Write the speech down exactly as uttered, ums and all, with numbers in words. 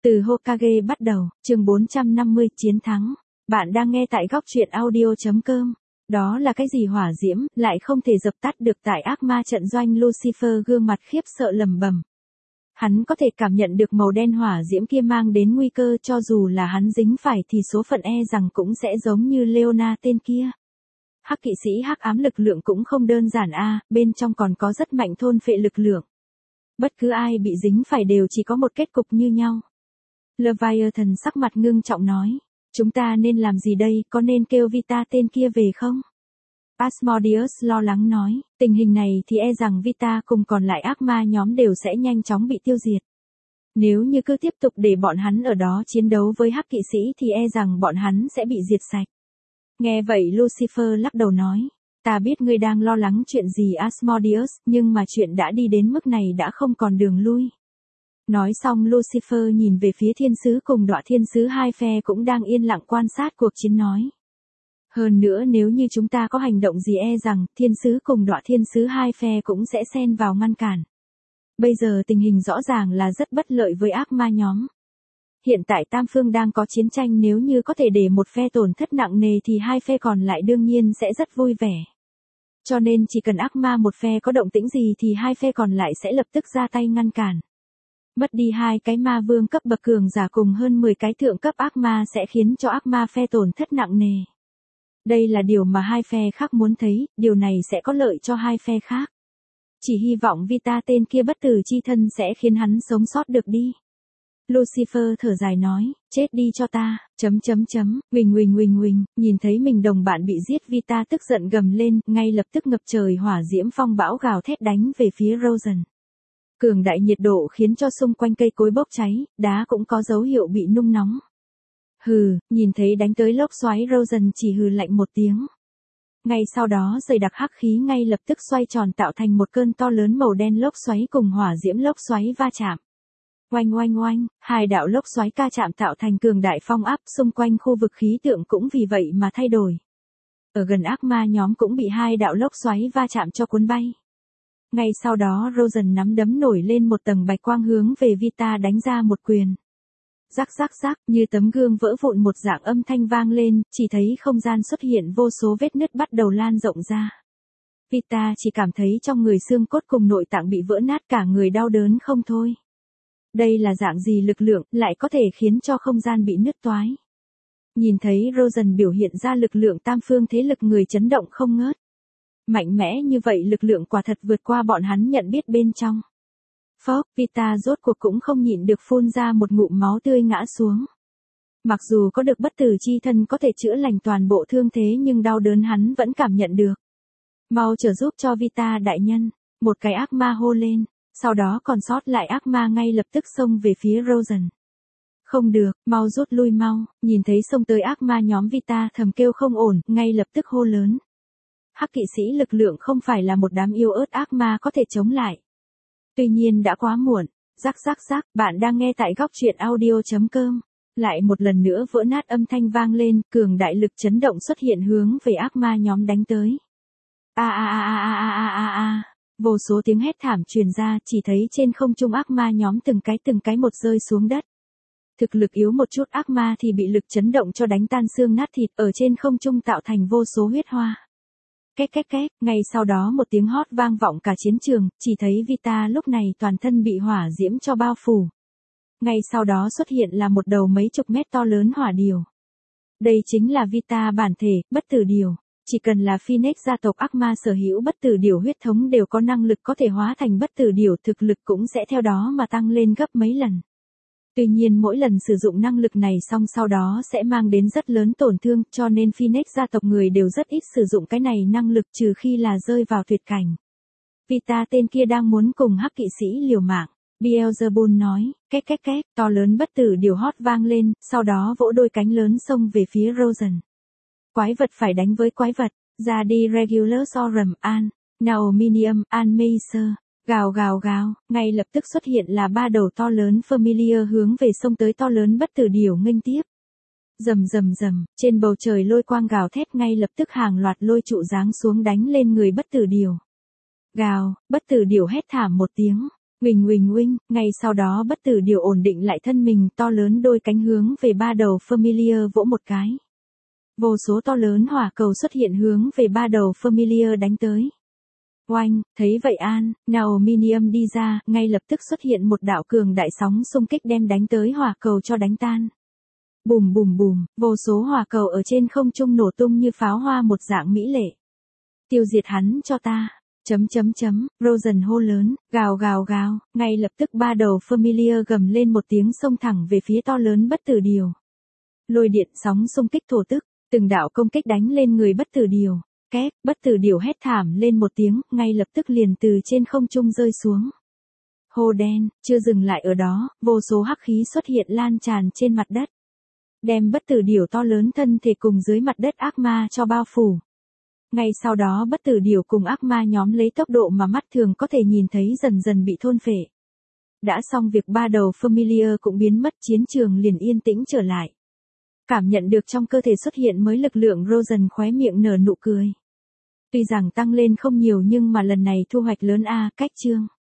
Từ Hokage bắt đầu, chương bốn trăm năm mươi, chiến thắng. Bạn đang nghe tại góc truyện audio chấm com. Đó là cái gì hỏa diễm, lại không thể dập tắt được tại ác ma trận doanh. Lucifer gương mặt khiếp sợ lẩm bẩm. Hắn có thể cảm nhận được màu đen hỏa diễm kia mang đến nguy cơ, cho dù là hắn dính phải thì số phận e rằng cũng sẽ giống như Leona tên kia. Hắc kỵ sĩ hắc ám lực lượng cũng không đơn giản a, bên trong còn có rất mạnh thôn phệ lực lượng. Bất cứ ai bị dính phải đều chỉ có một kết cục như nhau. Leviathan sắc mặt ngưng trọng nói, chúng ta nên làm gì đây, có nên kêu Vita tên kia về không? Asmodeus lo lắng nói, tình hình này thì e rằng Vita cùng còn lại ác ma nhóm đều sẽ nhanh chóng bị tiêu diệt. Nếu như cứ tiếp tục để bọn hắn ở đó chiến đấu với hắc kỵ sĩ thì e rằng bọn hắn sẽ bị diệt sạch. Nghe vậy Lucifer lắc đầu nói, ta biết ngươi đang lo lắng chuyện gì Asmodeus, nhưng mà chuyện đã đi đến mức này đã không còn đường lui. Nói xong Lucifer nhìn về phía thiên sứ cùng đọa thiên sứ, hai phe cũng đang yên lặng quan sát cuộc chiến nói. Hơn nữa nếu như chúng ta có hành động gì e rằng thiên sứ cùng đọa thiên sứ hai phe cũng sẽ xen vào ngăn cản. Bây giờ tình hình rõ ràng là rất bất lợi với ác ma nhóm. Hiện tại tam phương đang có chiến tranh, nếu như có thể để một phe tổn thất nặng nề thì hai phe còn lại đương nhiên sẽ rất vui vẻ. Cho nên chỉ cần ác ma một phe có động tĩnh gì thì hai phe còn lại sẽ lập tức ra tay ngăn cản. Mất đi hai cái ma vương cấp bậc cường giả cùng hơn mười cái thượng cấp ác ma sẽ khiến cho ác ma phe tổn thất nặng nề. Đây là điều mà hai phe khác muốn thấy, điều này sẽ có lợi cho hai phe khác. Chỉ hy vọng Vita tên kia bất tử chi thân sẽ khiến hắn sống sót được đi. Lucifer thở dài nói, chết đi cho ta, chấm chấm chấm, huỳnh huỳnh huỳnh huỳnh, nhìn thấy mình đồng bạn bị giết, Vita tức giận gầm lên, ngay lập tức ngập trời hỏa diễm phong bão gào thét đánh về phía Rosen. Cường đại nhiệt độ khiến cho xung quanh cây cối bốc cháy, đá cũng có dấu hiệu bị nung nóng. Hừ, nhìn thấy đánh tới lốc xoáy, Rosen chỉ hừ lạnh một tiếng. Ngay sau đó dày đặc hắc khí ngay lập tức xoay tròn tạo thành một cơn to lớn màu đen lốc xoáy cùng hỏa diễm lốc xoáy va chạm. Oanh oanh oanh, hai đạo lốc xoáy ca chạm tạo thành cường đại phong áp, xung quanh khu vực khí tượng cũng vì vậy mà thay đổi. Ở gần ác ma nhóm cũng bị hai đạo lốc xoáy va chạm cho cuốn bay. Ngay sau đó Rosen nắm đấm nổi lên một tầng bạch quang hướng về Vita đánh ra một quyền. Rắc rắc rắc, như tấm gương vỡ vụn một dạng âm thanh vang lên, chỉ thấy không gian xuất hiện vô số vết nứt bắt đầu lan rộng ra. Vita chỉ cảm thấy trong người xương cốt cùng nội tạng bị vỡ nát, cả người đau đớn không thôi. Đây là dạng gì lực lượng, lại có thể khiến cho không gian bị nứt toái. Nhìn thấy Rosen biểu hiện ra lực lượng tam phương thế lực, người chấn động không ngớt. Mạnh mẽ như vậy, lực lượng quả thật vượt qua bọn hắn nhận biết bên trong. Phốc, Vita rốt cuộc cũng không nhịn được phun ra một ngụm máu tươi ngã xuống. Mặc dù có được bất tử chi thân có thể chữa lành toàn bộ thương thế nhưng đau đớn hắn vẫn cảm nhận được. Mau trợ giúp cho Vita đại nhân, một cái ác ma hô lên, sau đó còn sót lại ác ma ngay lập tức xông về phía Rosen. Không được, mau rút lui mau, nhìn thấy xông tới ác ma nhóm, Vita thầm kêu không ổn, ngay lập tức hô lớn. Hắc kỵ sĩ lực lượng không phải là một đám yêu ớt ác ma có thể chống lại. Tuy nhiên đã quá muộn. Rắc rắc rắc, bạn đang nghe tại góc truyện audio chấm com. Lại một lần nữa vỡ nát âm thanh vang lên, cường đại lực chấn động xuất hiện hướng về ác ma nhóm đánh tới. A a a a a a a a. Vô số tiếng hét thảm truyền ra, chỉ thấy trên không trung ác ma nhóm từng cái từng cái một rơi xuống đất. Thực lực yếu một chút ác ma thì bị lực chấn động cho đánh tan xương nát thịt, ở trên không trung tạo thành vô số huyết hoa. Két két két, ngay sau đó một tiếng hót vang vọng cả chiến trường, chỉ thấy Vita lúc này toàn thân bị hỏa diễm cho bao phủ. Ngay sau đó xuất hiện là một đầu mấy chục mét to lớn hỏa điểu. Đây chính là Vita bản thể, bất tử điểu. Chỉ cần là Phoenix gia tộc ác ma sở hữu bất tử điểu huyết thống đều có năng lực có thể hóa thành bất tử điểu, thực lực cũng sẽ theo đó mà tăng lên gấp mấy lần. Tuy nhiên mỗi lần sử dụng năng lực này xong sau đó sẽ mang đến rất lớn tổn thương, cho nên Phoenix gia tộc người đều rất ít sử dụng cái này năng lực trừ khi là rơi vào tuyệt cảnh. Vita tên kia đang muốn cùng hắc kỵ sĩ liều mạng. Beelzebub nói, két két két, to lớn bất tử điểu hót vang lên, sau đó vỗ đôi cánh lớn xông về phía Rosen. Quái vật phải đánh với quái vật, ra đi Regulus Orum An, Naominium, An Meiser. Gào gào gào, ngay lập tức xuất hiện là ba đầu to lớn Familiar hướng về sông tới to lớn bất tử điểu nghênh tiếp. Rầm rầm rầm, trên bầu trời lôi quang gào thét, ngay lập tức hàng loạt lôi trụ giáng xuống đánh lên người bất tử điểu. Gào, bất tử điểu hét thảm một tiếng, Uỳnh uỳnh uỳnh, ngay sau đó bất tử điều ổn định lại thân mình to lớn đôi cánh hướng về ba đầu Familiar vỗ một cái. Vô số to lớn hỏa cầu xuất hiện hướng về ba đầu Familiar đánh tới. Oanh, thấy vậy An, Naominium đi ra, ngay lập tức xuất hiện một đạo cường đại sóng xung kích đem đánh tới hỏa cầu cho đánh tan. Bùm bùm bùm, vô số hỏa cầu ở trên không trung nổ tung như pháo hoa một dạng mỹ lệ. Tiêu diệt hắn cho ta. Chấm chấm chấm, Rosen hô lớn, gào gào gào, ngay lập tức ba đầu Familiar gầm lên một tiếng xông thẳng về phía to lớn bất tử điều. Lôi điện sóng xung kích thổ tức, từng đạo công kích đánh lên người bất tử điều. Két, bất tử điều hét thảm lên một tiếng, ngay lập tức liền từ trên không trung rơi xuống. Hô đen, chưa dừng lại ở đó, vô số hắc khí xuất hiện lan tràn trên mặt đất. Đem bất tử điều to lớn thân thể cùng dưới mặt đất ác ma cho bao phủ. Ngay sau đó bất tử điều cùng ác ma nhóm lấy tốc độ mà mắt thường có thể nhìn thấy dần dần bị thôn phệ. Đã xong việc ba đầu Familiar cũng biến mất, chiến trường liền yên tĩnh trở lại. Cảm nhận được trong cơ thể xuất hiện mới lực lượng, Rosen khóe miệng nở nụ cười. Tuy rằng tăng lên không nhiều nhưng mà lần này thu hoạch lớn a, cách chương.